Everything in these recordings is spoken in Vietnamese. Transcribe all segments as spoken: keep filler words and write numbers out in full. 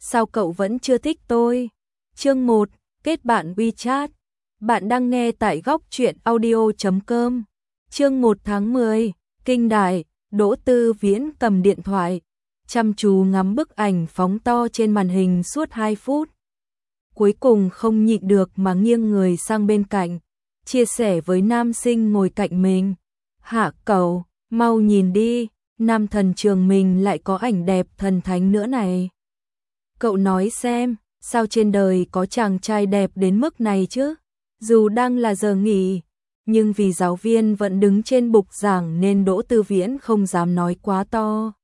sao cậu vẫn chưa thích tôi? Chương một, kết bạn WeChat. Bạn đang nghe tại góc truyện audio chấm com. Chương một tháng mười, kinh đại, Đỗ Tư Viễn cầm điện thoại, chăm chú ngắm bức ảnh phóng to trên màn hình suốt hai phút. Cuối cùng không nhịn được mà nghiêng người sang bên cạnh, chia sẻ với nam sinh ngồi cạnh mình. Hạ cậu, mau nhìn đi, nam thần trường mình lại có ảnh đẹp thần thánh nữa này. Cậu nói xem, sao trên đời có chàng trai đẹp đến mức này chứ? Dù đang là giờ nghỉ, nhưng vì giáo viên vẫn đứng trên bục giảng nên Đỗ Tư Viễn không dám nói quá to.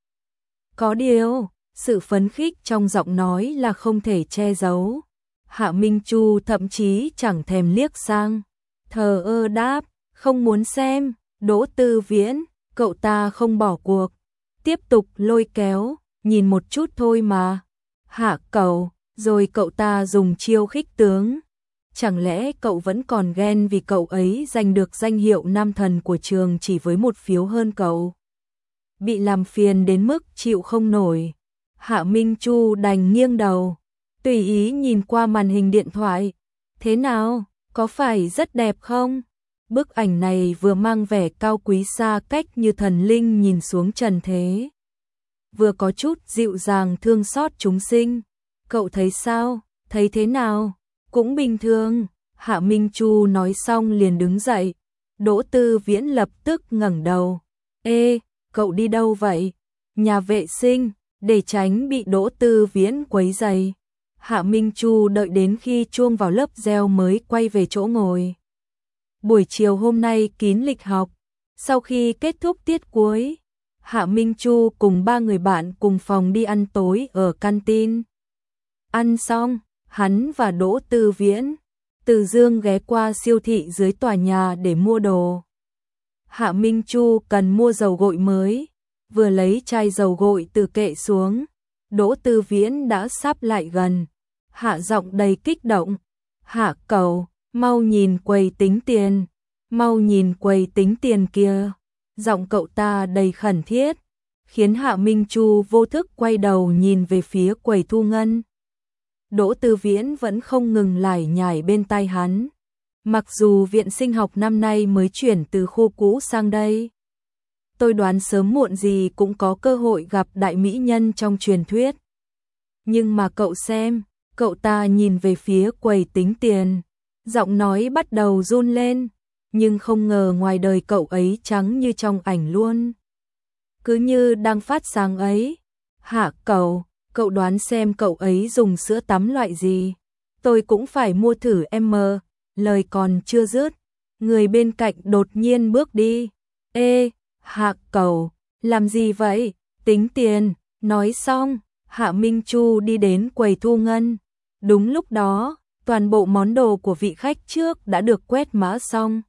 Có điều, sự phấn khích trong giọng nói là không thể che giấu. Hạ Minh Chu thậm chí chẳng thèm liếc sang, thờ ơ đáp, không muốn xem. Đỗ Tư Viễn, cậu ta không bỏ cuộc, tiếp tục lôi kéo, nhìn một chút thôi mà. Hạ cậu, rồi cậu ta dùng chiêu khích tướng. Chẳng lẽ cậu vẫn còn ghen vì cậu ấy giành được danh hiệu nam thần của trường chỉ với một phiếu hơn cậu? Bị làm phiền đến mức chịu không nổi, Hạ Minh Chu đành nghiêng đầu, tùy ý nhìn qua màn hình điện thoại. Thế nào, có phải rất đẹp không? Bức ảnh này vừa mang vẻ cao quý xa cách như thần linh nhìn xuống trần thế, vừa có chút dịu dàng thương xót chúng sinh. Cậu thấy sao? Thấy thế nào? Cũng bình thường. Hạ Minh Chu nói xong liền đứng dậy. Đỗ Tư Viễn lập tức ngẩng đầu. Ê, cậu đi đâu vậy? Nhà vệ sinh. Để tránh bị Đỗ Tư Viễn quấy rầy, Hạ Minh Chu đợi đến khi chuông vào lớp reo mới quay về chỗ ngồi. Buổi chiều hôm nay kín lịch học. Sau khi kết thúc tiết cuối, Hạ Minh Chu cùng ba người bạn cùng phòng đi ăn tối ở canteen. Ăn xong, hắn và Đỗ Tư Viễn, Từ Dương ghé qua siêu thị dưới tòa nhà để mua đồ. Hạ Minh Chu cần mua dầu gội mới, vừa lấy chai dầu gội từ kệ xuống, Đỗ Tư Viễn đã sắp lại gần, hạ giọng đầy kích động. Hạ cậu, mau nhìn quầy tính tiền, mau nhìn quầy tính tiền kia. Giọng cậu ta đầy khẩn thiết, khiến Hạ Minh Chu vô thức quay đầu nhìn về phía quầy thu ngân. Đỗ Tư Viễn vẫn không ngừng lải nhải bên tai hắn. Mặc dù viện sinh học năm nay mới chuyển từ khu cũ sang đây, tôi đoán sớm muộn gì cũng có cơ hội gặp đại mỹ nhân trong truyền thuyết. Nhưng mà cậu xem, cậu ta nhìn về phía quầy tính tiền, giọng nói bắt đầu run lên, nhưng không ngờ ngoài đời cậu ấy trắng như trong ảnh luôn. Cứ như đang phát sáng ấy. Hạ cậu, cậu đoán xem cậu ấy dùng sữa tắm loại gì? Tôi cũng phải mua thử em. Lời còn chưa dứt, người bên cạnh đột nhiên bước đi. Ê, Hạ cậu, làm gì vậy? Tính tiền. Nói xong, Hạ Minh Chu đi đến quầy thu ngân. Đúng lúc đó, toàn bộ món đồ của vị khách trước đã được quét mã xong.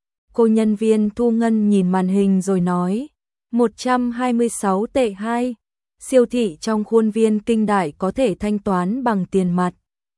Cô nhân viên thu ngân nhìn màn hình rồi nói, một trăm hai mươi sáu tệ hai, siêu thị trong khuôn viên kinh đại có thể thanh toán bằng tiền mặt,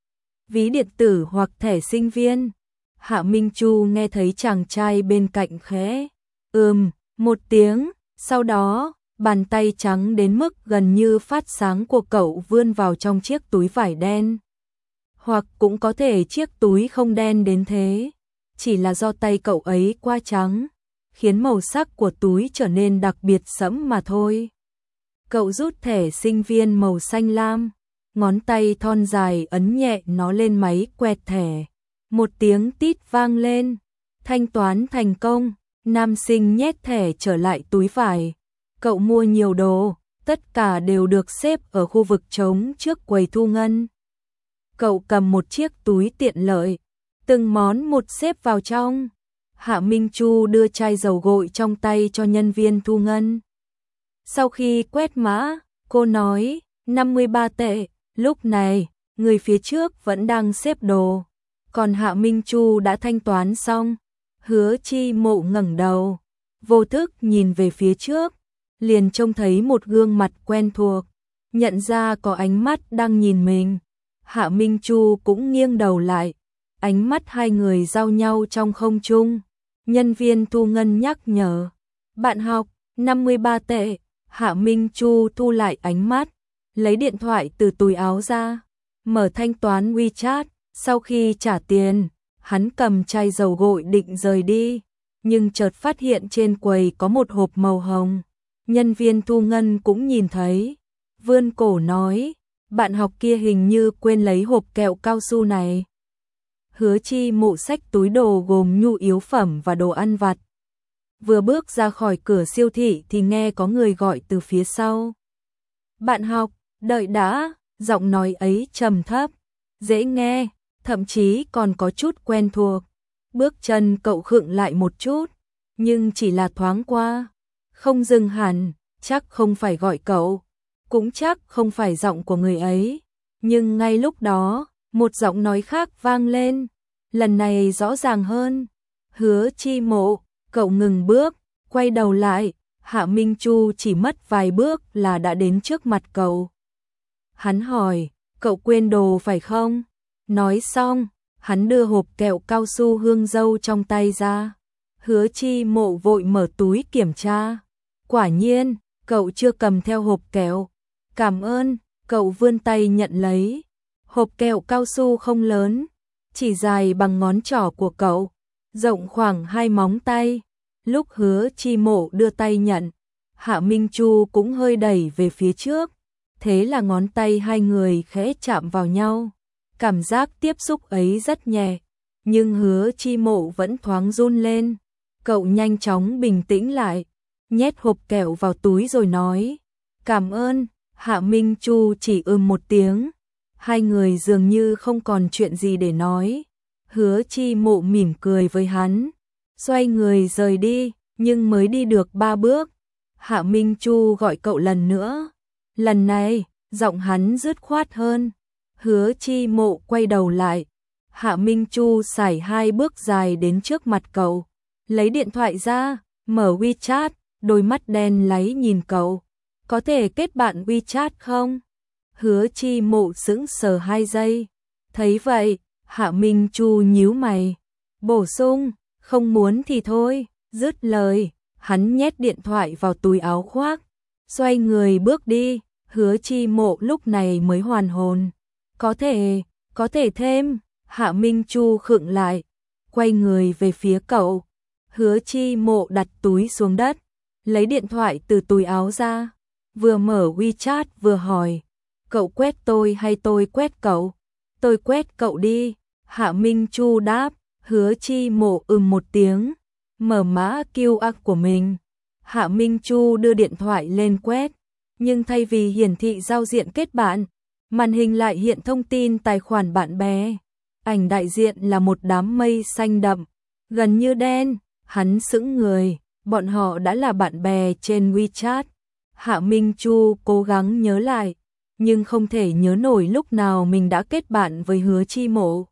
ví điện tử hoặc thẻ sinh viên. Hạ Minh Chu nghe thấy chàng trai bên cạnh khẽ ừm một tiếng, sau đó bàn tay trắng đến mức gần như phát sáng của cậu vươn vào trong chiếc túi vải đen. Hoặc cũng có thể chiếc túi không đen đến thế, chỉ là do tay cậu ấy quá trắng, khiến màu sắc của túi trở nên đặc biệt sẫm mà thôi. Cậu rút thẻ sinh viên màu xanh lam, ngón tay thon dài ấn nhẹ nó lên máy quẹt thẻ. Một tiếng tít vang lên, thanh toán thành công, nam sinh nhét thẻ trở lại túi vải. Cậu mua nhiều đồ, tất cả đều được xếp ở khu vực trống trước quầy thu ngân. Cậu cầm một chiếc túi tiện lợi, từng món một xếp vào trong. Hạ Minh Chu đưa chai dầu gội trong tay cho nhân viên thu ngân. Sau khi quét mã, cô nói, năm mươi ba tệ, lúc này, người phía trước vẫn đang xếp đồ. Còn Hạ Minh Chu đã thanh toán xong. Hứa Chi Mộ ngẩng đầu, vô thức nhìn về phía trước, liền trông thấy một gương mặt quen thuộc, nhận ra có ánh mắt đang nhìn mình. Hạ Minh Chu cũng nghiêng đầu lại, ánh mắt hai người giao nhau trong không trung. Nhân viên thu ngân nhắc nhở, bạn học, năm mươi ba tệ. Hạ Minh Chu thu lại ánh mắt, lấy điện thoại từ túi áo ra, mở thanh toán WeChat, sau khi trả tiền, hắn cầm chai dầu gội định rời đi, nhưng chợt phát hiện trên quầy có một hộp màu hồng. Nhân viên thu ngân cũng nhìn thấy, vươn cổ nói, bạn học kia hình như quên lấy hộp kẹo cao su này. Hứa Chi Mộ xách túi đồ gồm nhu yếu phẩm và đồ ăn vặt. Vừa bước ra khỏi cửa siêu thị thì nghe có người gọi từ phía sau. Bạn học, đợi đã, giọng nói ấy trầm thấp, dễ nghe, thậm chí còn có chút quen thuộc. Bước chân cậu khựng lại một chút, nhưng chỉ là thoáng qua, không dừng hẳn, chắc không phải gọi cậu, cũng chắc không phải giọng của người ấy. Nhưng ngay lúc đó, một giọng nói khác vang lên, lần này rõ ràng hơn. Hứa Chi Mộ, cậu ngừng bước, quay đầu lại, Hạ Minh Chu chỉ mất vài bước là đã đến trước mặt cậu. Hắn hỏi, cậu quên đồ phải không? Nói xong, hắn đưa hộp kẹo cao su hương dâu trong tay ra. Hứa Chi Mộ vội mở túi kiểm tra. Quả nhiên, cậu chưa cầm theo hộp kẹo. Cảm ơn, cậu vươn tay nhận lấy. Hộp kẹo cao su không lớn, chỉ dài bằng ngón trỏ của cậu, rộng khoảng hai móng tay. Lúc Hứa Chi Mộ đưa tay nhận, Hạ Minh Chu cũng hơi đẩy về phía trước. Thế là ngón tay hai người khẽ chạm vào nhau. Cảm giác tiếp xúc ấy rất nhẹ, nhưng Hứa Chi Mộ vẫn thoáng run lên. Cậu nhanh chóng bình tĩnh lại, nhét hộp kẹo vào túi rồi nói, cảm ơn. Hạ Minh Chu chỉ ừm một tiếng. Hai người dường như không còn chuyện gì để nói. Hứa Chi Mộ mỉm cười với hắn, xoay người rời đi, nhưng mới đi được ba bước, Hạ Minh Chu gọi cậu lần nữa. Lần này, giọng hắn dứt khoát hơn. Hứa Chi Mộ quay đầu lại, Hạ Minh Chu sải hai bước dài đến trước mặt cậu, lấy điện thoại ra, mở WeChat, đôi mắt đen láy nhìn cậu. Có thể kết bạn WeChat không? Hứa Chi Mộ sững sờ hai giây. Thấy vậy, Hạ Minh Chu nhíu mày, bổ sung, không muốn thì thôi. Dứt lời, hắn nhét điện thoại vào túi áo khoác, xoay người bước đi. Hứa Chi Mộ lúc này mới hoàn hồn. Có thể, có thể thêm. Hạ Minh Chu khựng lại, quay người về phía cậu. Hứa Chi Mộ đặt túi xuống đất, lấy điện thoại từ túi áo ra, vừa mở WeChat vừa hỏi, cậu quét tôi hay tôi quét cậu? Tôi quét cậu đi. Hạ Minh Chu đáp. Hứa Chi Mộ ừm một tiếng, mở mã quy rờ của mình. Hạ Minh Chu đưa điện thoại lên quét, nhưng thay vì hiển thị giao diện kết bạn, màn hình lại hiện thông tin tài khoản bạn bè. Ảnh đại diện là một đám mây xanh đậm, gần như đen. Hắn sững người, bọn họ đã là bạn bè trên WeChat. Hạ Minh Chu cố gắng nhớ lại, nhưng không thể nhớ nổi lúc nào mình đã kết bạn với Hứa Chi Mộ.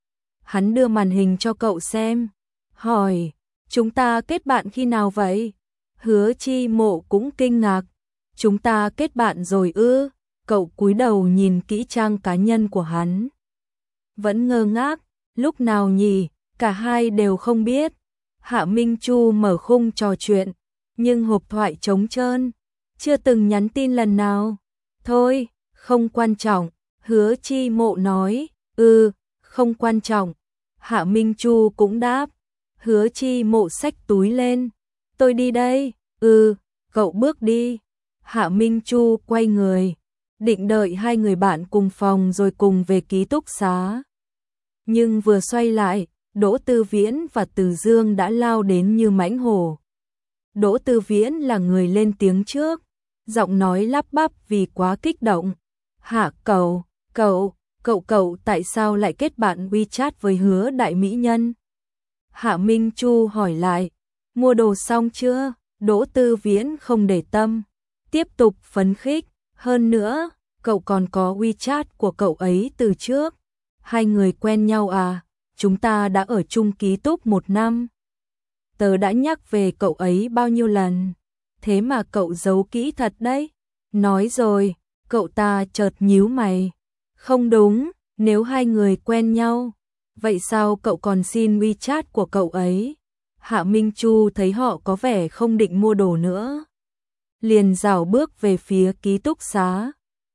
Hắn đưa màn hình cho cậu xem, hỏi, chúng ta kết bạn khi nào vậy? Hứa Chi Mộ cũng kinh ngạc, chúng ta kết bạn rồi ư? Cậu cúi đầu nhìn kỹ trang cá nhân của hắn, vẫn ngơ ngác, lúc nào nhỉ, cả hai đều không biết. Hạ Minh Chu mở khung trò chuyện, nhưng hộp thoại trống trơn, chưa từng nhắn tin lần nào. Thôi, không quan trọng. Hứa Chi Mộ nói, ừ, không quan trọng. Hạ Minh Chu cũng đáp. Hứa Chi Mộ xách túi lên, tôi đi đây. Ừ, cậu bước đi. Hạ Minh Chu quay người, định đợi hai người bạn cùng phòng rồi cùng về ký túc xá. Nhưng vừa xoay lại, Đỗ Tư Viễn và Từ Dương đã lao đến như mãnh hổ. Đỗ Tư Viễn là người lên tiếng trước, giọng nói lắp bắp vì quá kích động. Hạ cậu, cậu, cậu cậu tại sao lại kết bạn WeChat với Hứa đại mỹ nhân? Hạ Minh Chu hỏi lại, mua đồ xong chưa? Đỗ Tư Viễn không để tâm, tiếp tục phấn khích, hơn nữa, cậu còn có WeChat của cậu ấy từ trước. Hai người quen nhau à? Chúng ta đã ở chung ký túc một năm. Tớ đã nhắc về cậu ấy bao nhiêu lần, thế mà cậu giấu kỹ thật đấy. Nói rồi, cậu ta chợt nhíu mày. Không đúng, nếu hai người quen nhau, vậy sao cậu còn xin WeChat của cậu ấy? Hạ Minh Chu thấy họ có vẻ không định mua đồ nữa, liền rảo bước về phía ký túc xá.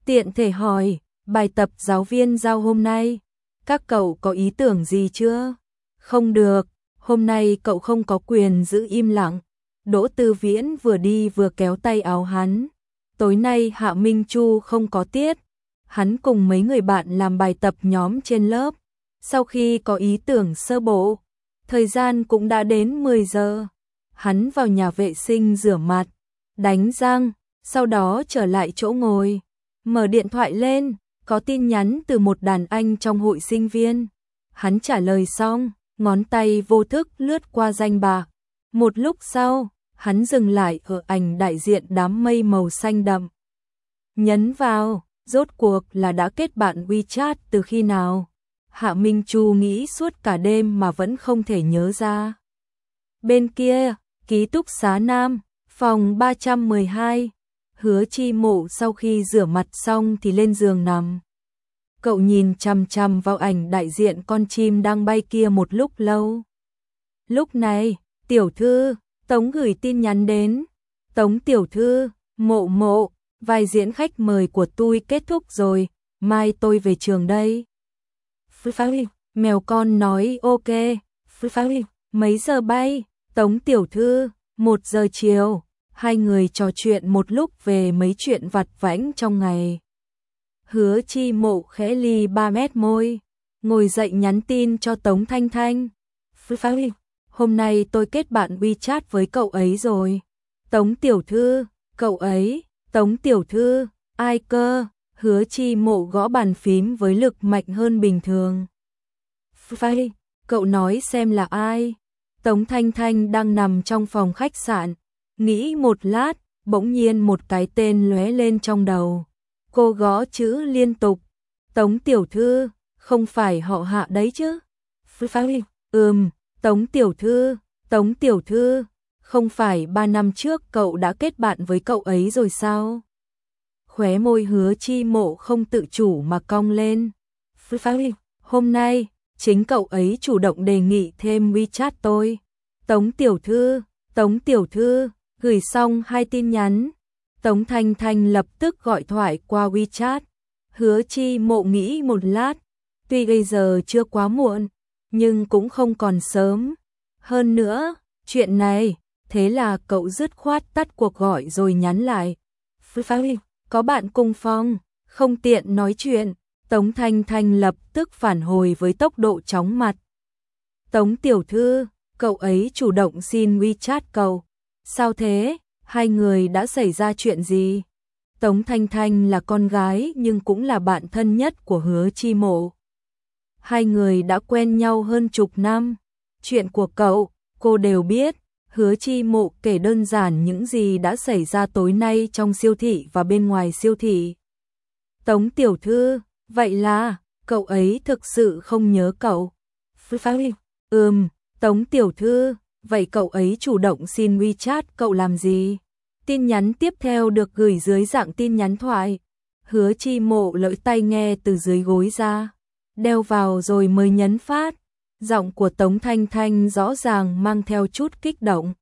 Tiện thể hỏi, bài tập giáo viên giao hôm nay, các cậu có ý tưởng gì chưa? Không được, hôm nay cậu không có quyền giữ im lặng. Đỗ Tư Viễn vừa đi vừa kéo tay áo hắn. Tối nay Hạ Minh Chu không có tiết. Hắn cùng mấy người bạn làm bài tập nhóm trên lớp. Sau khi có ý tưởng sơ bộ, thời gian cũng đã đến mười giờ. Hắn vào nhà vệ sinh rửa mặt, đánh răng, sau đó trở lại chỗ ngồi. Mở điện thoại lên, có tin nhắn từ một đàn anh trong hội sinh viên. Hắn trả lời xong, ngón tay vô thức lướt qua danh bạ. Một lúc sau, hắn dừng lại ở ảnh đại diện đám mây màu xanh đậm. Nhấn vào, rốt cuộc là đã kết bạn WeChat từ khi nào? Hạ Minh Chu nghĩ suốt cả đêm mà vẫn không thể nhớ ra. Bên kia, ký túc xá Nam, phòng ba trăm mười hai. Hứa Chi Mộ sau khi rửa mặt xong thì lên giường nằm. Cậu nhìn chằm chằm vào ảnh đại diện con chim đang bay kia một lúc lâu. Lúc này, tiểu thư, Tống gửi tin nhắn đến. Tống tiểu thư, Mộ Mộ, vai diễn khách mời của tôi kết thúc rồi, mai tôi về trường đây. Phứ pháo mèo con nói ok. Phứ pháo mấy giờ bay? Tống tiểu thư, một giờ chiều. Hai người trò chuyện một lúc về mấy chuyện vặt vãnh trong ngày. Hứa Chi Mộ khẽ ly ba mét môi, ngồi dậy nhắn tin cho Tống Thanh Thanh. Phứ pháo hôm nay tôi kết bạn WeChat với cậu ấy rồi. Tống tiểu thư, cậu ấy, Tống tiểu thư, ai cơ? Hứa Chi Mộ gõ bàn phím với lực mạnh hơn bình thường. Phây, cậu nói xem là ai? Tống Thanh Thanh đang nằm trong phòng khách sạn, nghĩ một lát, bỗng nhiên một cái tên lóe lên trong đầu. Cô gõ chữ liên tục. Tống tiểu thư, không phải họ Hạ đấy chứ? Phây, ừm, Tống tiểu thư, Tống tiểu thư, không phải ba năm trước cậu đã kết bạn với cậu ấy rồi sao? Khóe môi Hứa Chi Mộ không tự chủ mà cong lên. Phây, hôm nay, chính cậu ấy chủ động đề nghị thêm WeChat tôi. Tống tiểu thư, Tống tiểu thư, gửi xong hai tin nhắn. Tống Thanh Thanh lập tức gọi thoại qua WeChat. Hứa Chi Mộ nghĩ một lát, tuy bây giờ chưa quá muộn, nhưng cũng không còn sớm. Hơn nữa, chuyện này, thế là cậu dứt khoát tắt cuộc gọi rồi nhắn lại. Phây, có bạn cùng phòng, không tiện nói chuyện. Tống Thanh Thanh lập tức phản hồi với tốc độ chóng mặt. Tống tiểu thư, cậu ấy chủ động xin WeChat cậu. Sao thế? Hai người đã xảy ra chuyện gì? Tống Thanh Thanh là con gái nhưng cũng là bạn thân nhất của Hứa Chi Mộ. Hai người đã quen nhau hơn chục năm. Chuyện của cậu, cô đều biết. Hứa Chi Mộ kể đơn giản những gì đã xảy ra tối nay trong siêu thị và bên ngoài siêu thị. Tống tiểu thư, vậy là, cậu ấy thực sự không nhớ cậu. Phây, ừm, Tống tiểu thư, vậy cậu ấy chủ động xin WeChat cậu làm gì? Tin nhắn tiếp theo được gửi dưới dạng tin nhắn thoại. Hứa Chi Mộ lỡ tai nghe từ dưới gối ra, đeo vào rồi mới nhấn phát. Giọng của Tống Thanh Thanh rõ ràng mang theo chút kích động.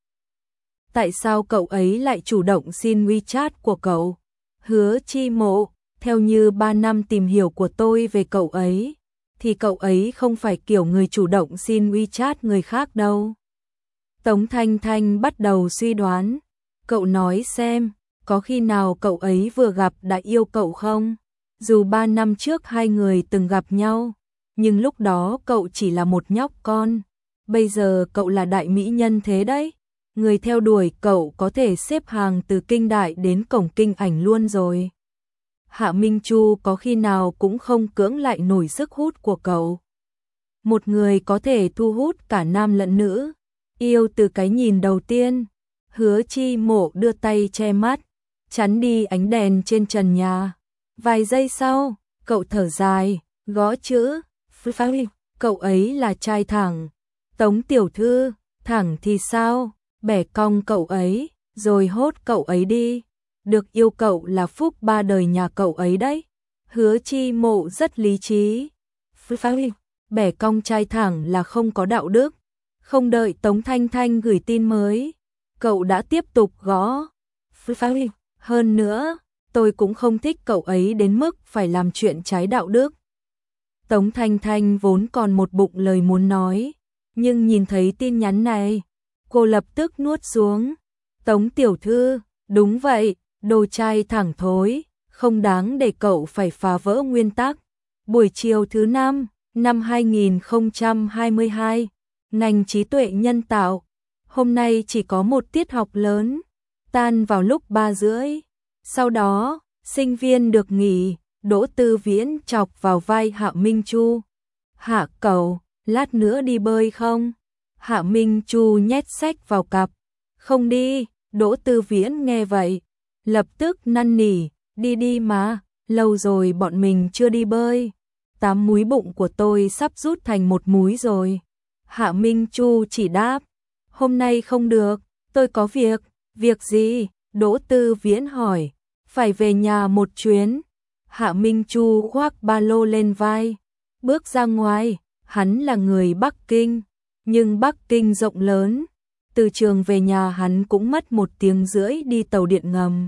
Tại sao cậu ấy lại chủ động xin WeChat của cậu? Hứa Chi Mộ, theo như ba năm tìm hiểu của tôi về cậu ấy, thì cậu ấy không phải kiểu người chủ động xin WeChat người khác đâu. Tống Thanh Thanh bắt đầu suy đoán. Cậu nói xem, có khi nào cậu ấy vừa gặp đã yêu cậu không? Dù ba năm trước hai người từng gặp nhau, nhưng lúc đó cậu chỉ là một nhóc con. Bây giờ cậu là đại mỹ nhân thế đấy. Người theo đuổi cậu có thể xếp hàng từ kinh đại đến cổng kinh ảnh luôn rồi. Hạ Minh Chu có khi nào cũng không cưỡng lại nổi sức hút của cậu. Một người có thể thu hút cả nam lẫn nữ. Yêu từ cái nhìn đầu tiên. Hứa Chi Mộ đưa tay che mắt, chắn đi ánh đèn trên trần nhà. Vài giây sau, cậu thở dài, gõ chữ. Phây, cậu ấy là trai thẳng. Tống tiểu thư, thẳng thì sao? Bẻ cong cậu ấy, rồi hốt cậu ấy đi. Được yêu cậu là phúc ba đời nhà cậu ấy đấy. Hứa Chi Mộ rất lý trí. Phây, bẻ cong trai thẳng là không có đạo đức. Không đợi Tống Thanh Thanh gửi tin mới, cậu đã tiếp tục gõ. Phây, hơn nữa, tôi cũng không thích cậu ấy đến mức phải làm chuyện trái đạo đức. Tống Thanh Thanh vốn còn một bụng lời muốn nói, nhưng nhìn thấy tin nhắn này, cô lập tức nuốt xuống. Tống tiểu thư, đúng vậy, đồ trai thẳng thối, không đáng để cậu phải phá vỡ nguyên tắc. Buổi chiều thứ năm, năm hai nghìn không trăm hai mươi hai, ngành trí tuệ nhân tạo, hôm nay chỉ có một tiết học lớn, tan vào lúc ba rưỡi. Sau đó, sinh viên được nghỉ, Đỗ Tư Viễn chọc vào vai Hạ Minh Chu. Hạ cậu, lát nữa đi bơi không? Hạ Minh Chu nhét sách vào cặp. Không đi, Đỗ Tư Viễn nghe vậy, lập tức năn nỉ, đi đi mà, lâu rồi bọn mình chưa đi bơi. Tám múi bụng của tôi sắp rút thành một múi rồi. Hạ Minh Chu chỉ đáp, hôm nay không được, tôi có việc. Việc gì? Đỗ Tư Viễn hỏi. Phải về nhà một chuyến. Hạ Minh Chu khoác ba lô lên vai, bước ra ngoài. Hắn là người Bắc Kinh, nhưng Bắc Kinh rộng lớn. Từ trường về nhà hắn cũng mất một tiếng rưỡi đi tàu điện ngầm.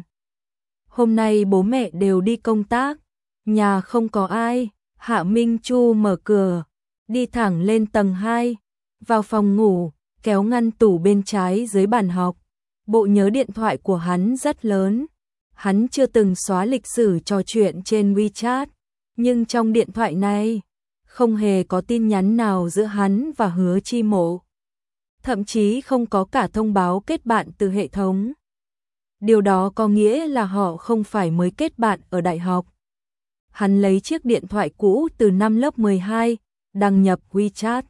Hôm nay bố mẹ đều đi công tác, nhà không có ai. Hạ Minh Chu mở cửa, đi thẳng lên tầng hai, vào phòng ngủ, kéo ngăn tủ bên trái dưới bàn học. Bộ nhớ điện thoại của hắn rất lớn. Hắn chưa từng xóa lịch sử trò chuyện trên WeChat, nhưng trong điện thoại này không hề có tin nhắn nào giữa hắn và Hứa Chi Mộ. Thậm chí không có cả thông báo kết bạn từ hệ thống. Điều đó có nghĩa là họ không phải mới kết bạn ở đại học. Hắn lấy chiếc điện thoại cũ từ năm lớp mười hai, đăng nhập WeChat.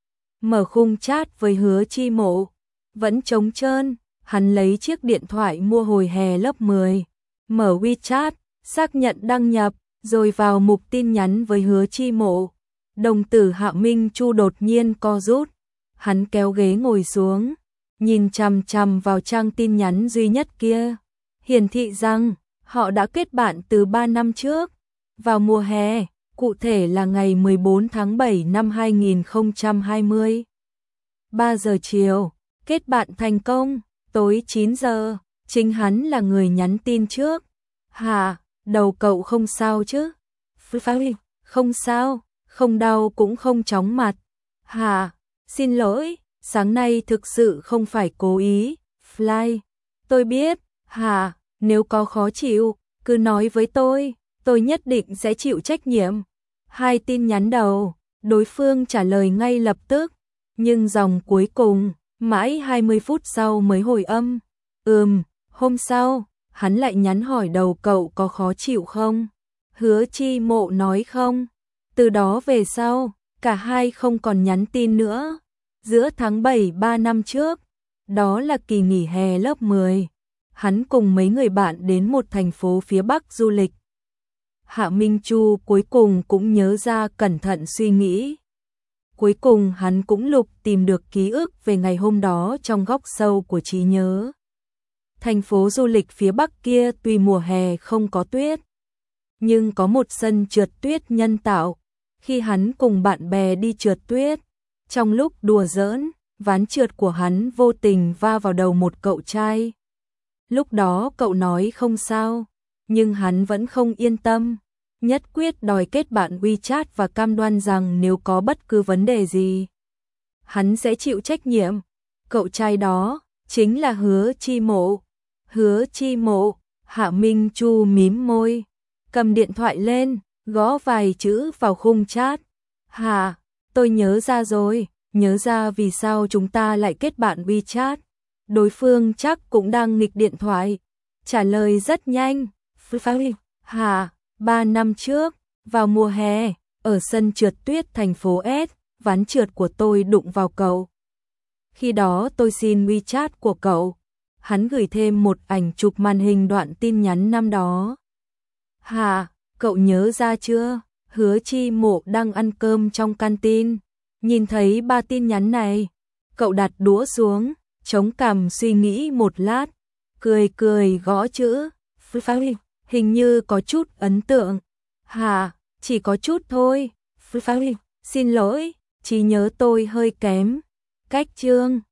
Mở khung chat với Hứa Chi Mộ, vẫn trống trơn. Hắn lấy chiếc điện thoại mua hồi hè lớp mười, mở WeChat, xác nhận đăng nhập, rồi vào mục tin nhắn với Hứa Chi Mộ. Đồng tử Hạ Minh Chu đột nhiên co rút. Hắn kéo ghế ngồi xuống, nhìn chằm chằm vào trang tin nhắn duy nhất kia. Hiển thị rằng, họ đã kết bạn từ ba năm trước, vào mùa hè, cụ thể là ngày mười bốn tháng bảy năm hai nghìn không trăm hai mươi. ba giờ chiều, kết bạn thành công. Tối chín giờ, chính hắn là người nhắn tin trước. Hả, đầu cậu không sao chứ? Phơi, không sao, không đau cũng không chóng mặt. Hả, xin lỗi, sáng nay thực sự không phải cố ý. Fly, tôi biết. Hả, nếu có khó chịu, cứ nói với tôi, tôi nhất định sẽ chịu trách nhiệm. Hai tin nhắn đầu, đối phương trả lời ngay lập tức, nhưng dòng cuối cùng mãi hai mươi phút sau mới hồi âm. Ừm, hôm sau, hắn lại nhắn hỏi đầu cậu có khó chịu không? Hứa Chi Mộ nói không. Từ đó về sau, cả hai không còn nhắn tin nữa. Giữa tháng bảy ba năm trước, đó là kỳ nghỉ hè lớp mười. Hắn cùng mấy người bạn đến một thành phố phía Bắc du lịch. Hạ Minh Chu cuối cùng cũng nhớ ra, cẩn thận suy nghĩ. Cuối cùng hắn cũng lục tìm được ký ức về ngày hôm đó trong góc sâu của trí nhớ. Thành phố du lịch phía Bắc kia tuy mùa hè không có tuyết, nhưng có một sân trượt tuyết nhân tạo. Khi hắn cùng bạn bè đi trượt tuyết, trong lúc đùa giỡn, ván trượt của hắn vô tình va vào đầu một cậu trai. Lúc đó cậu nói không sao, nhưng hắn vẫn không yên tâm. Nhất quyết đòi kết bạn WeChat và cam đoan rằng nếu có bất cứ vấn đề gì, hắn sẽ chịu trách nhiệm. Cậu trai đó chính là Hứa Chi Mộ. Hứa Chi Mộ. Hạ Minh Chu mím môi, cầm điện thoại lên, gõ vài chữ vào khung chat. Hà, tôi nhớ ra rồi, nhớ ra vì sao chúng ta lại kết bạn WeChat. Đối phương chắc cũng đang nghịch điện thoại. Trả lời rất nhanh. Hà, ba năm trước, vào mùa hè, ở sân trượt tuyết thành phố S, ván trượt của tôi đụng vào cậu. Khi đó tôi xin WeChat của cậu. Hắn gửi thêm một ảnh chụp màn hình đoạn tin nhắn năm đó. Hà, cậu nhớ ra chưa? Hứa Chi Mộ đang ăn cơm trong canteen, nhìn thấy ba tin nhắn này. Cậu đặt đũa xuống, chống cằm suy nghĩ một lát, cười cười gõ chữ. Hình như có chút ấn tượng. Hà, chỉ có chút thôi. Xin lỗi, trí nhớ tôi hơi kém. Cách chương